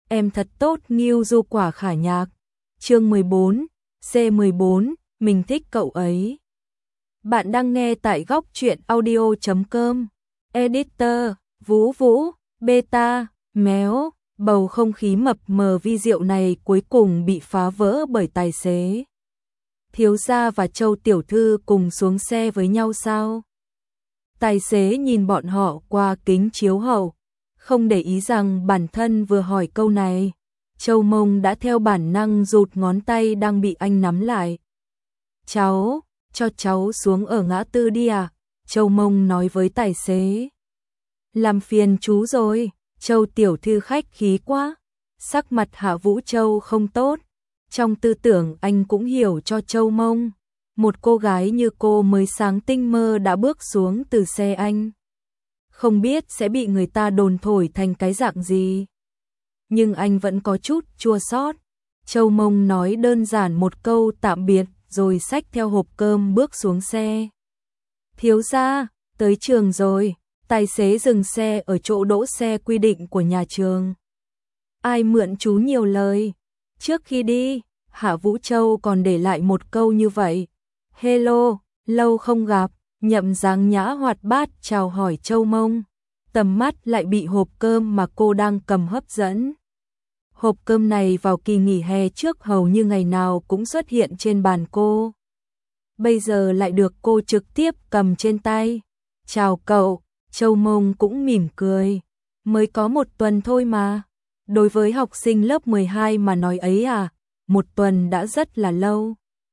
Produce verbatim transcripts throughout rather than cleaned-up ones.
em thật tốt Ngưu Du Quả Khả Nhạc. Chương mười bốn, C mười bốn, mình thích cậu ấy. Bạn đang nghe tại góc truyện audio chấm com. Editor, Vũ Vũ, Beta, Méo. Bầu không khí mập mờ vi diệu này cuối cùng bị phá vỡ bởi tài xế. Thiếu gia và Châu tiểu thư cùng xuống xe với nhau sao? Tài xế nhìn bọn họ qua kính chiếu hậu, không để ý rằng bản thân vừa hỏi câu này. Châu Mông đã theo bản năng rụt ngón tay đang bị anh nắm lại. Cháu, cho cháu xuống ở ngã tư đi à? Châu Mông nói với tài xế. Làm phiền chú rồi, Châu tiểu thư khách khí quá. Sắc mặt Hạ Vũ Châu không tốt. Trong tư tưởng anh cũng hiểu cho Châu Mông. Một cô gái như cô mới sáng tinh mơ đã bước xuống từ xe anh. Không biết sẽ bị người ta đồn thổi thành cái dạng gì. Nhưng anh vẫn có chút chua xót. Châu Mông nói đơn giản một câu tạm biệt rồi xách theo hộp cơm bước xuống xe. Thiếu gia, tới trường rồi. Tài xế dừng xe ở chỗ đỗ xe quy định của nhà trường. Ai mượn chú nhiều lời. Trước khi đi, Hạ Vũ Châu còn để lại một câu như vậy. Hello, lâu không gặp. Nhậm dáng nhã hoạt bát chào hỏi Châu Mông. Tầm mắt lại bị hộp cơm mà cô đang cầm hấp dẫn. Hộp cơm này vào kỳ nghỉ hè trước hầu như ngày nào cũng xuất hiện trên bàn cô. Bây giờ lại được cô trực tiếp cầm trên tay. Chào cậu, Châu Mông cũng mỉm cười. Mới có một tuần thôi mà. Đối với học sinh lớp mười hai mà nói ấy à, một tuần đã rất là lâu.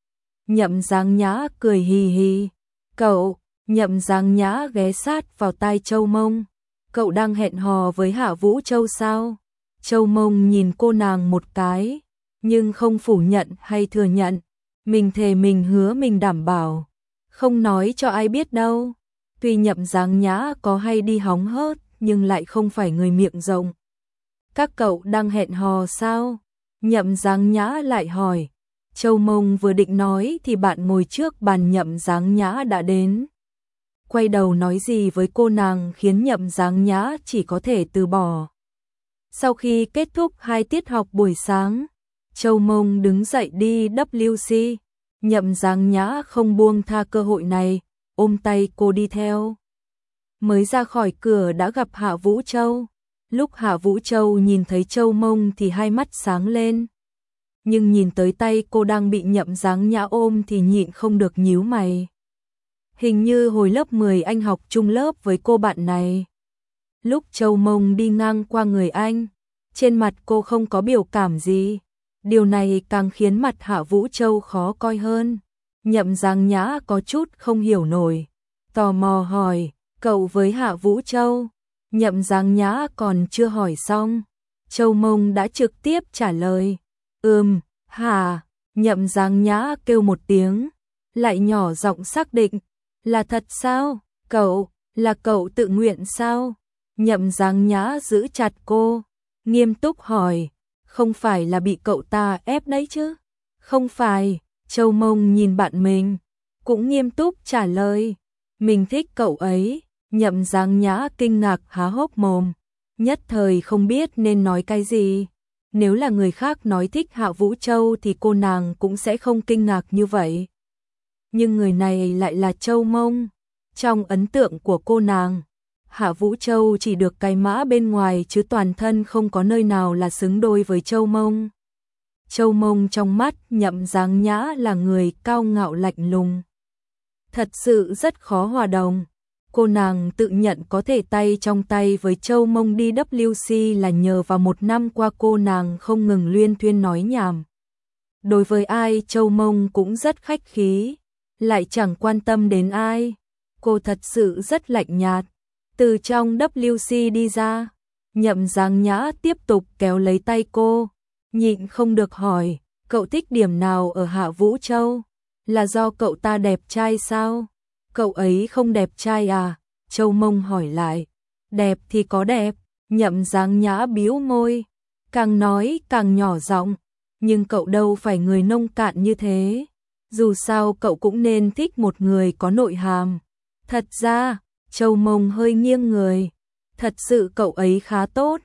Nhậm dáng nhã cười hì hì. Cậu, Nhậm dáng nhã ghé sát vào tai Châu Mông. Cậu đang hẹn hò với Hạ Vũ Châu sao? Châu Mông nhìn cô nàng một cái, nhưng không phủ nhận hay thừa nhận. Mình thề mình hứa mình đảm bảo. Không nói cho ai biết đâu. Tuy Nhậm dáng nhã có hay đi hóng hớt, nhưng lại không phải người miệng rộng. Các cậu đang hẹn hò sao? Nhậm dáng nhã lại hỏi. Châu Mông vừa định nói thì bạn ngồi trước bàn Nhậm dáng nhã đã đến. Quay đầu nói gì với cô nàng khiến Nhậm dáng nhã chỉ có thể từ bỏ. Sau khi kết thúc hai tiết học buổi sáng, Châu Mông đứng dậy đi W C. Nhậm dáng nhã không buông tha cơ hội này, ôm tay cô đi theo. Mới ra khỏi cửa đã gặp Hạ Vũ Châu. Lúc Hạ Vũ Châu nhìn thấy Châu Mông thì hai mắt sáng lên. Nhưng nhìn tới tay cô đang bị Nhậm dáng nhã ôm thì nhịn không được nhíu mày. Hình như hồi lớp mười anh học chung lớp với cô bạn này. Lúc Châu Mông đi ngang qua người anh, trên mặt cô không có biểu cảm gì. Điều này càng khiến mặt Hạ Vũ Châu khó coi hơn. Nhậm dáng nhã có chút không hiểu nổi. Tò mò hỏi, cậu với Hạ Vũ Châu? Nhậm dáng nhã còn chưa hỏi xong. Châu Mông đã trực tiếp trả lời. Ừm, hả? Nhậm dáng nhã kêu một tiếng. Lại nhỏ giọng xác định. Là thật sao? Cậu, là cậu tự nguyện sao? Nhậm dáng nhã giữ chặt cô. Nghiêm túc hỏi. Không phải là bị cậu ta ép đấy chứ? Không phải. Châu Mông nhìn bạn mình. Cũng nghiêm túc trả lời. Mình thích cậu ấy. Nhậm dáng nhã kinh ngạc há hốc mồm. Nhất thời không biết nên nói cái gì. Nếu là người khác nói thích Hạ Vũ Châu thì cô nàng cũng sẽ không kinh ngạc như vậy. Nhưng người này lại là Châu Mông. Trong ấn tượng của cô nàng, Hạ Vũ Châu chỉ được cái mã bên ngoài chứ toàn thân không có nơi nào là xứng đôi với Châu Mông. Châu Mông trong mắt Nhậm dáng nhã là người cao ngạo lạnh lùng. Thật sự rất khó hòa đồng. Cô nàng tự nhận có thể tay trong tay với Châu Mông đi W C là nhờ vào một năm qua cô nàng không ngừng luyên thuyên nói nhảm. Đối với ai Châu Mông cũng rất khách khí, lại chẳng quan tâm đến ai. Cô thật sự rất lạnh nhạt. Từ trong W C đi ra, Nhậm dáng nhã tiếp tục kéo lấy tay cô, nhịn không được hỏi, cậu thích điểm nào ở Hạ Vũ Châu? Là do cậu ta đẹp trai sao? Cậu ấy không đẹp trai à? Châu Mông hỏi lại. Đẹp thì có đẹp. Nhậm dáng nhã bĩu môi, càng nói càng nhỏ giọng. Nhưng cậu đâu phải người nông cạn như thế. Dù sao cậu cũng nên thích một người có nội hàm. Thật ra, Châu Mông hơi nghiêng người. Thật sự cậu ấy khá tốt.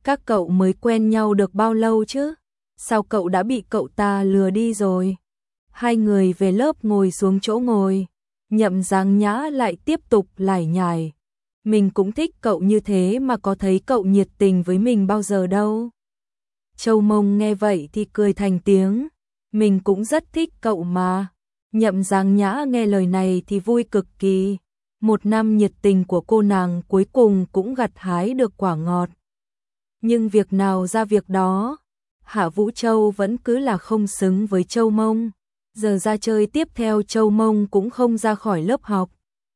Các cậu mới quen nhau được bao lâu chứ? Sao cậu đã bị cậu ta lừa đi rồi? Hai người về lớp ngồi xuống chỗ ngồi. Nhậm Giáng Nhã lại tiếp tục lải nhải. Mình cũng thích cậu như thế mà có thấy cậu nhiệt tình với mình bao giờ đâu. Châu Mông nghe vậy thì cười thành tiếng. Mình cũng rất thích cậu mà. Nhậm Giáng Nhã nghe lời này thì vui cực kỳ. Một năm nhiệt tình của cô nàng cuối cùng cũng gặt hái được quả ngọt. Nhưng việc nào ra việc đó, Hạ Vũ Châu vẫn cứ là không xứng với Châu Mông. Giờ ra chơi tiếp theo Châu Mông cũng không ra khỏi lớp học.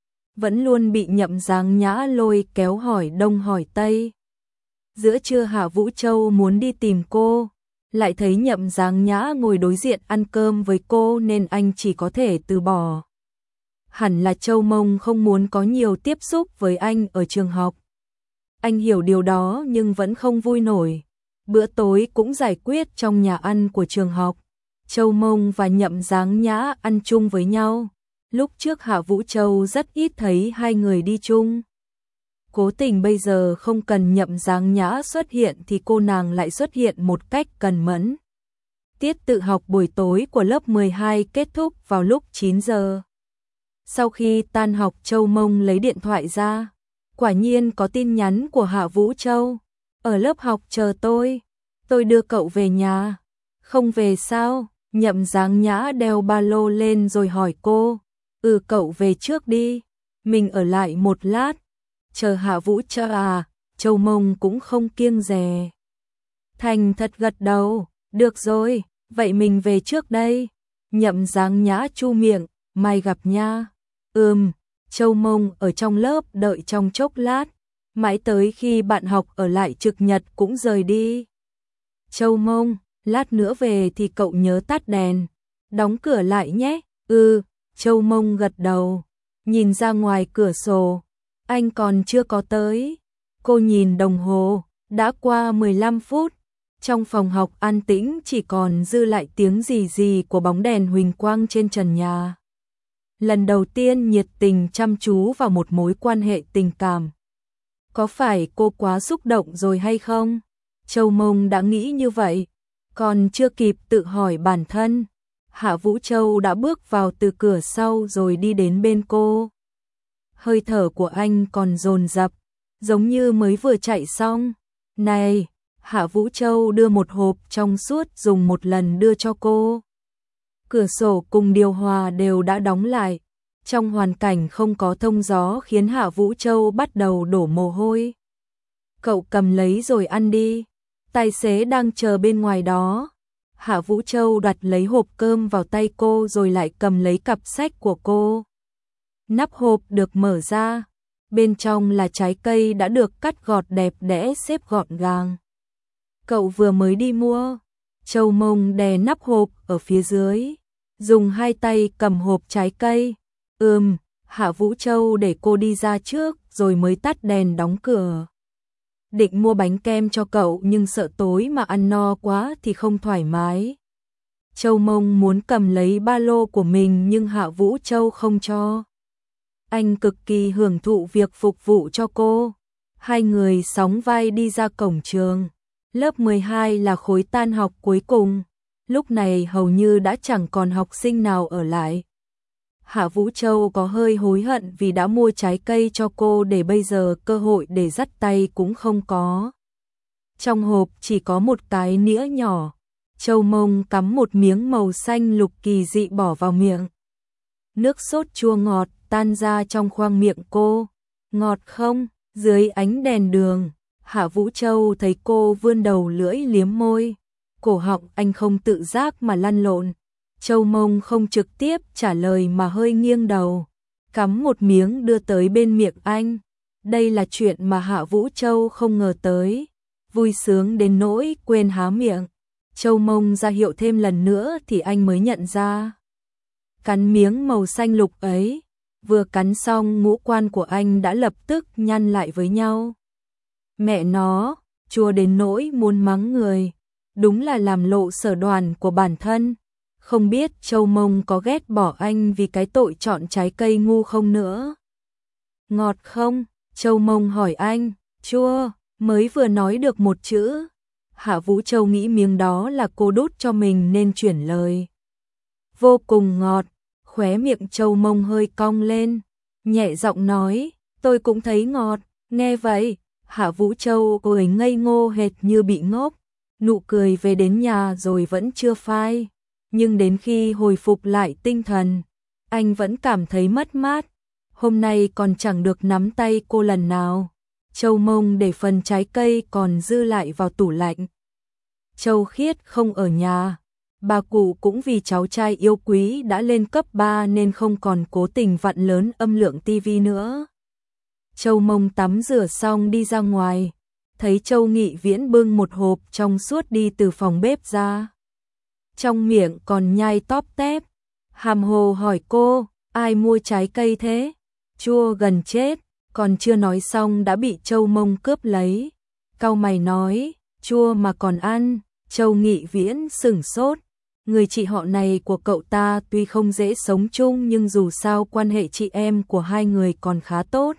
Vẫn luôn bị Nhậm Giáng Nhã lôi kéo hỏi đông hỏi tây. Giữa trưa Hạ Vũ Châu muốn đi tìm cô, lại thấy Nhậm Giáng Nhã ngồi đối diện ăn cơm với cô nên anh chỉ có thể từ bỏ. Hẳn là Châu Mông không muốn có nhiều tiếp xúc với anh ở trường học. Anh hiểu điều đó nhưng vẫn không vui nổi. Bữa tối cũng giải quyết trong nhà ăn của trường học. Châu Mông và Nhậm Giáng Nhã ăn chung với nhau. Lúc trước Hạ Vũ Châu rất ít thấy hai người đi chung. Cố tình bây giờ không cần Nhậm Giáng Nhã xuất hiện thì cô nàng lại xuất hiện một cách cần mẫn. Tiết tự học buổi tối của lớp mười hai kết thúc vào lúc chín giờ. Sau khi tan học Châu Mông lấy điện thoại ra. Quả nhiên có tin nhắn của Hạ Vũ Châu. Ở lớp học chờ tôi. Tôi đưa cậu về nhà. Không về sao? Nhậm Giáng Nhã đeo ba lô lên rồi hỏi cô. Ừ cậu về trước đi. Mình ở lại một lát. Chờ Hạ Vũ Châu à? Châu Mông cũng không kiêng dè. Thành thật gật đầu. Được rồi, vậy mình về trước đây. Nhậm Giáng Nhã chu miệng. Mai gặp nha. Ừm. Châu Mông ở trong lớp đợi trong chốc lát. Mãi tới khi bạn học ở lại trực nhật cũng rời đi. Châu Mông, lát nữa về thì cậu nhớ tắt đèn. Đóng cửa lại nhé. Ừ, Châu Mông gật đầu. Nhìn ra ngoài cửa sổ. Anh còn chưa có tới. Cô nhìn đồng hồ. Đã qua mười lăm phút. Trong phòng học an tĩnh chỉ còn dư lại tiếng rì rì của bóng đèn huỳnh quang trên trần nhà. Lần đầu tiên nhiệt tình chăm chú vào một mối quan hệ tình cảm. Có phải cô quá xúc động rồi hay không? Châu Mông đã nghĩ như vậy. Còn chưa kịp tự hỏi bản thân. Hạ Vũ Châu đã bước vào từ cửa sau rồi đi đến bên cô. Hơi thở của anh còn dồn dập, giống như mới vừa chạy xong. Này, Hạ Vũ Châu đưa một hộp trong suốt dùng một lần đưa cho cô. Cửa sổ cùng điều hòa đều đã đóng lại. Trong hoàn cảnh không có thông gió khiến Hạ Vũ Châu bắt đầu đổ mồ hôi. Cậu cầm lấy rồi ăn đi. Tài xế đang chờ bên ngoài đó. Hạ Vũ Châu đặt lấy hộp cơm vào tay cô rồi lại cầm lấy cặp sách của cô. Nắp hộp được mở ra. Bên trong là trái cây đã được cắt gọt đẹp đẽ xếp gọn gàng. Cậu vừa mới đi mua. Châu Mông đè nắp hộp ở phía dưới. Dùng hai tay cầm hộp trái cây. Ừm, Hạ Vũ Châu để cô đi ra trước rồi mới tắt đèn đóng cửa. Định mua bánh kem cho cậu nhưng sợ tối mà ăn no quá thì không thoải mái. Châu Mông muốn cầm lấy ba lô của mình nhưng Hạ Vũ Châu không cho. Anh cực kỳ hưởng thụ việc phục vụ cho cô. Hai người sóng vai đi ra cổng trường. Lớp mười hai là khối tan học cuối cùng. Lúc này hầu như đã chẳng còn học sinh nào ở lại. Hạ Vũ Châu có hơi hối hận vì đã mua trái cây cho cô để bây giờ cơ hội để dắt tay cũng không có. Trong hộp chỉ có một cái nĩa nhỏ. Châu Mông cắm một miếng màu xanh lục kỳ dị bỏ vào miệng. Nước sốt chua ngọt tan ra trong khoang miệng cô. Ngọt không? Dưới ánh đèn đường, Hạ Vũ Châu thấy cô vươn đầu lưỡi liếm môi. Cổ họng anh không tự giác mà lăn lộn. Châu Mông không trực tiếp trả lời mà hơi nghiêng đầu, cắm một miếng đưa tới bên miệng anh. Đây là chuyện mà Hạ Vũ Châu không ngờ tới, vui sướng đến nỗi quên há miệng. Châu Mông ra hiệu thêm lần nữa thì anh mới nhận ra. Cắn miếng màu xanh lục ấy, vừa cắn xong ngũ quan của anh đã lập tức nhăn lại với nhau. Mẹ nó, chua đến nỗi muốn mắng người, đúng là làm lộ sở đoàn của bản thân. Không biết Châu Mông có ghét bỏ anh vì cái tội chọn trái cây ngu không nữa. Ngọt không? Châu Mông hỏi anh. Chua, Mới vừa nói được một chữ, Hạ Vũ Châu nghĩ miếng đó là cô đút cho mình nên chuyển lời. Vô cùng ngọt, khóe miệng Châu Mông hơi cong lên, nhẹ giọng nói, tôi cũng thấy ngọt. Nghe vậy, Hạ Vũ Châu cười ngây ngô hệt như bị ngốc, nụ cười về đến nhà rồi vẫn chưa phai, nhưng đến khi hồi phục lại tinh thần, anh vẫn cảm thấy mất mát. Hôm nay còn chẳng được nắm tay cô lần nào. Châu Mông để phần trái cây còn dư lại vào tủ lạnh. Châu Khiết không ở nhà, bà cụ cũng vì cháu trai yêu quý đã lên cấp ba nên không còn cố tình vặn lớn âm lượng tivi nữa. Châu Mông tắm rửa xong đi ra ngoài, thấy Châu Nghị Viễn bưng một hộp trong suốt đi từ phòng bếp ra. Trong miệng còn nhai tóp tép, hàm hồ hỏi cô, ai mua trái cây thế? Chua gần chết, còn chưa nói xong đã bị Châu Mông cướp lấy. Cau mày nói, chua mà còn ăn. Châu Nghị Viễn sửng sốt, người chị họ này của cậu ta tuy không dễ sống chung nhưng dù sao quan hệ chị em của hai người còn khá tốt.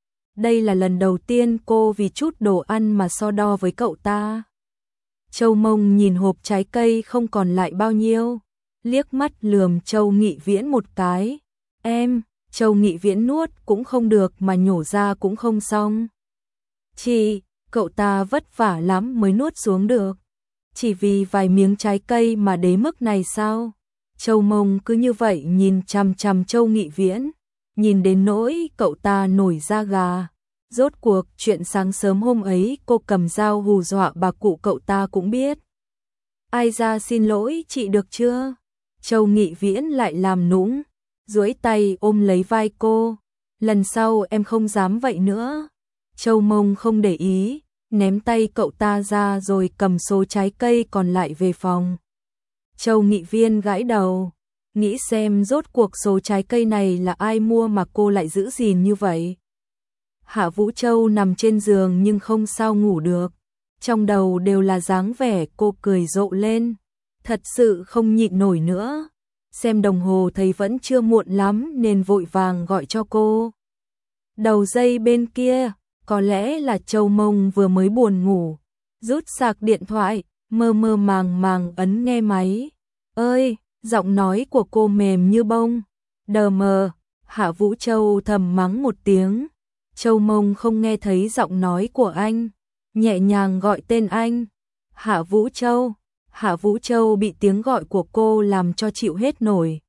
Đây là lần đầu tiên cô vì chút đồ ăn mà so đo với cậu ta. Châu Mông nhìn hộp trái cây không còn lại bao nhiêu, liếc mắt lườm Châu Nghị Viễn một cái. Em, Châu Nghị Viễn nuốt cũng không được mà nhổ ra cũng không xong. Chị, cậu ta vất vả lắm mới nuốt xuống được. Chỉ vì vài miếng trái cây mà đế mức này sao? Châu Mông cứ như vậy nhìn chằm chằm Châu Nghị Viễn, nhìn đến nỗi cậu ta nổi da gà. Rốt cuộc chuyện sáng sớm hôm ấy cô cầm dao hù dọa bà cụ cậu ta cũng biết. Ai ra xin lỗi chị được chưa? Châu Nghị Viễn lại làm nũng, duỗi tay ôm lấy vai cô. Lần sau em không dám vậy nữa. Châu Mông không để ý, ném tay cậu ta ra rồi cầm số trái cây còn lại về phòng. Châu Nghị Viên gãi đầu, nghĩ xem rốt cuộc số trái cây này là ai mua mà cô lại giữ gìn như vậy. Hạ Vũ Châu nằm trên giường nhưng không sao ngủ được, trong đầu đều là dáng vẻ cô cười rộ lên, thật sự không nhịn nổi nữa. Xem đồng hồ thấy vẫn chưa muộn lắm nên vội vàng gọi cho cô. Đầu dây bên kia, có lẽ là Châu Mông vừa mới buồn ngủ, rút sạc điện thoại, mơ mơ màng màng ấn nghe máy. Ơi, giọng nói của cô mềm như bông. Đờ mờ, Hạ Vũ Châu thầm mắng một tiếng. Châu Mông không nghe thấy giọng nói của anh, nhẹ nhàng gọi tên anh. Hạ Vũ Châu. Hạ Vũ Châu bị tiếng gọi của cô làm cho chịu hết nổi.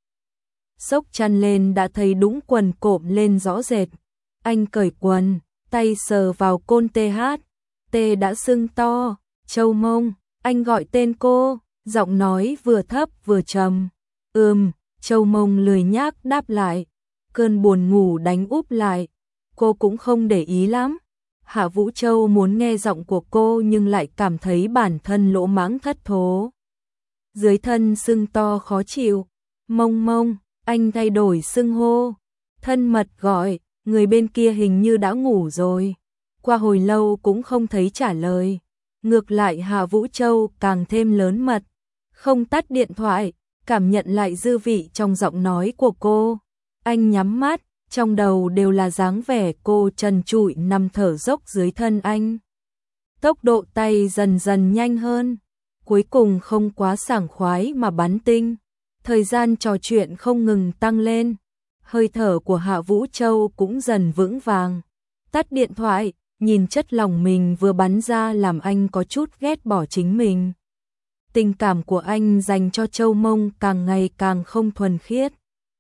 Xốc chăn lên đã thấy đũng quần cộm lên rõ rệt. Anh cởi quần, tay sờ vào côn tê hát. Tê đã sưng to. Châu Mông, anh gọi tên cô, giọng nói vừa thấp vừa trầm. Ừm, Châu Mông lười nhác đáp lại. Cơn buồn ngủ đánh úp lại. Cô cũng không để ý lắm. Hạ Vũ Châu muốn nghe giọng của cô nhưng lại cảm thấy bản thân lỗ mãng thất thố. Dưới thân sưng to khó chịu. Mông Mông, anh thay đổi xưng hô. Thân mật gọi, người bên kia hình như đã ngủ rồi. Qua hồi lâu cũng không thấy trả lời. Ngược lại Hạ Vũ Châu càng thêm lớn mật. Không tắt điện thoại, cảm nhận lại dư vị trong giọng nói của cô. Anh nhắm mắt, trong đầu đều là dáng vẻ cô trần trụi nằm thở dốc dưới thân anh. Tốc độ tay dần dần nhanh hơn, cuối cùng không quá sảng khoái mà bắn tinh. Thời gian trò chuyện không ngừng tăng lên, hơi thở của Hạ Vũ Châu cũng dần vững vàng. Tắt điện thoại, nhìn chất lòng mình vừa bắn ra làm anh có chút ghét bỏ chính mình. Tình cảm của anh dành cho Châu Mông càng ngày càng không thuần khiết.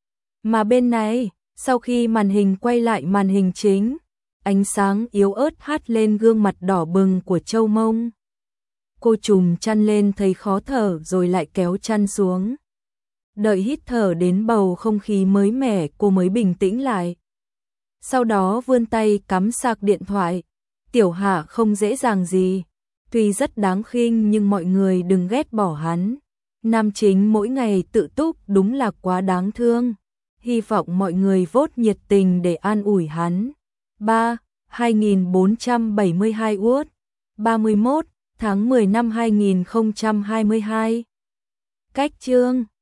Mà bên này, sau khi màn hình quay lại màn hình chính, ánh sáng yếu ớt hắt lên gương mặt đỏ bừng của Châu Mông. Cô trùm chăn lên thấy khó thở rồi lại kéo chăn xuống. Đợi hít thở đến bầu không khí mới mẻ cô mới bình tĩnh lại. Sau đó vươn tay cắm sạc điện thoại. Tiểu Hạ không dễ dàng gì, tuy rất đáng khinh nhưng mọi người đừng ghét bỏ hắn. Nam chính mỗi ngày tự túc đúng là quá đáng thương. Hy vọng mọi người vote nhiệt tình để an ủi hắn. ba. hai nghìn bốn trăm bảy mươi hai Uất, ba mươi mốt tháng mười năm hai nghìn không trăm hai mươi hai. Cách chương